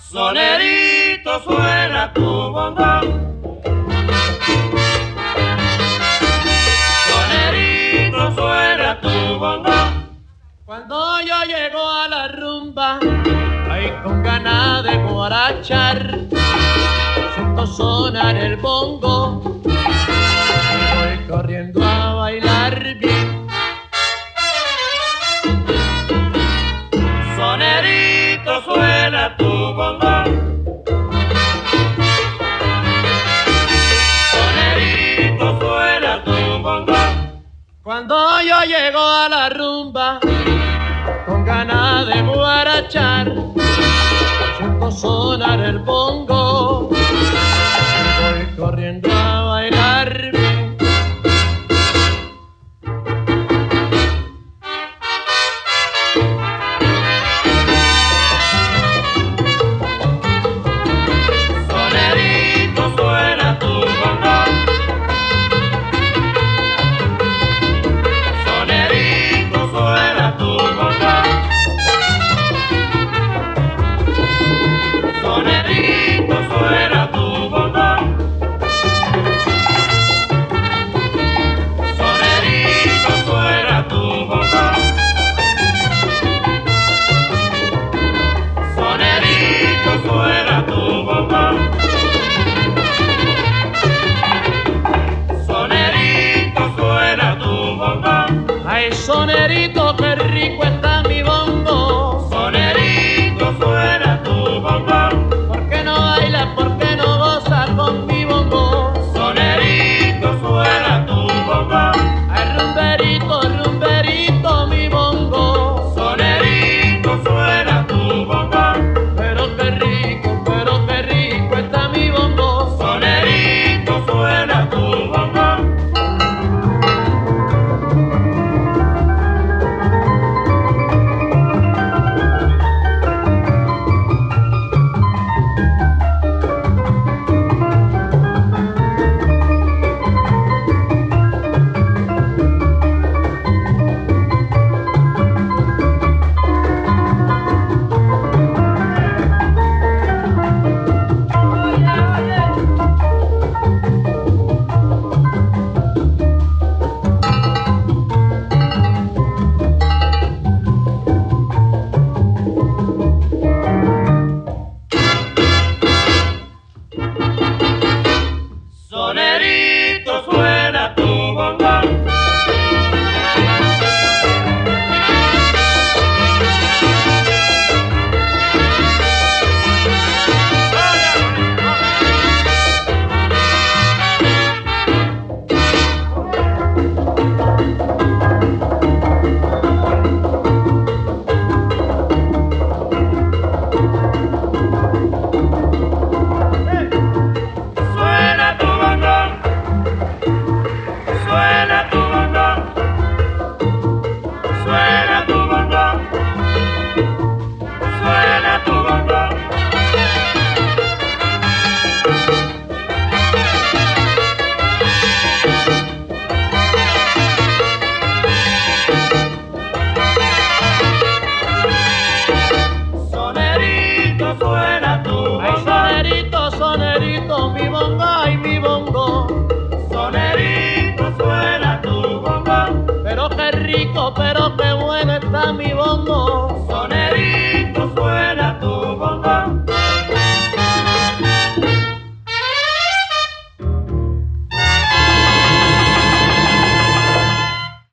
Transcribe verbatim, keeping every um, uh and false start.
Sonerito suena tu bongo, sonerito suena tu bongo. Cuando yo llego a la rumba, ahí con ganas de guarachar, siento sonar el bongo y voy corriendo a bailar bien. Sonerito suena tu bongo, sonerito suena tu bongo. Cuando yo llego a la rumba, con ganas de guarachar, siento sonar el bongo y voy corriendo a bailar bien. Sonerito suena tu bongo, sonerito suena tu bongo, sonerito suena tu bongo, sonerito suena tu bongo, sonerito suena tu bongo, sonerito suena tu bongo. Ay, sonerito, qué rico está mi bongo. Sonerito suena tu bongo, ¿Por qué no bailas, por qué no gozas con mi bongo? sonerito suena tu bongo, Ay, rumberito, rumberito, mi bongo. sonerito suena tu bongo, Pero qué rico, pero qué rico está mi bongo. sonerito suena tu bongo. Sonerito suena tu bongo, suena tu bongo, suena tu bongo, suena tu bongo, suena tu bongo. Sonerito suena tu Ay, bongo, sonerito, sonerito, mi bongo, ay, mi bongo. sonerito suena tu bongo, Pero qué rico, pero qué bueno está mi bongo.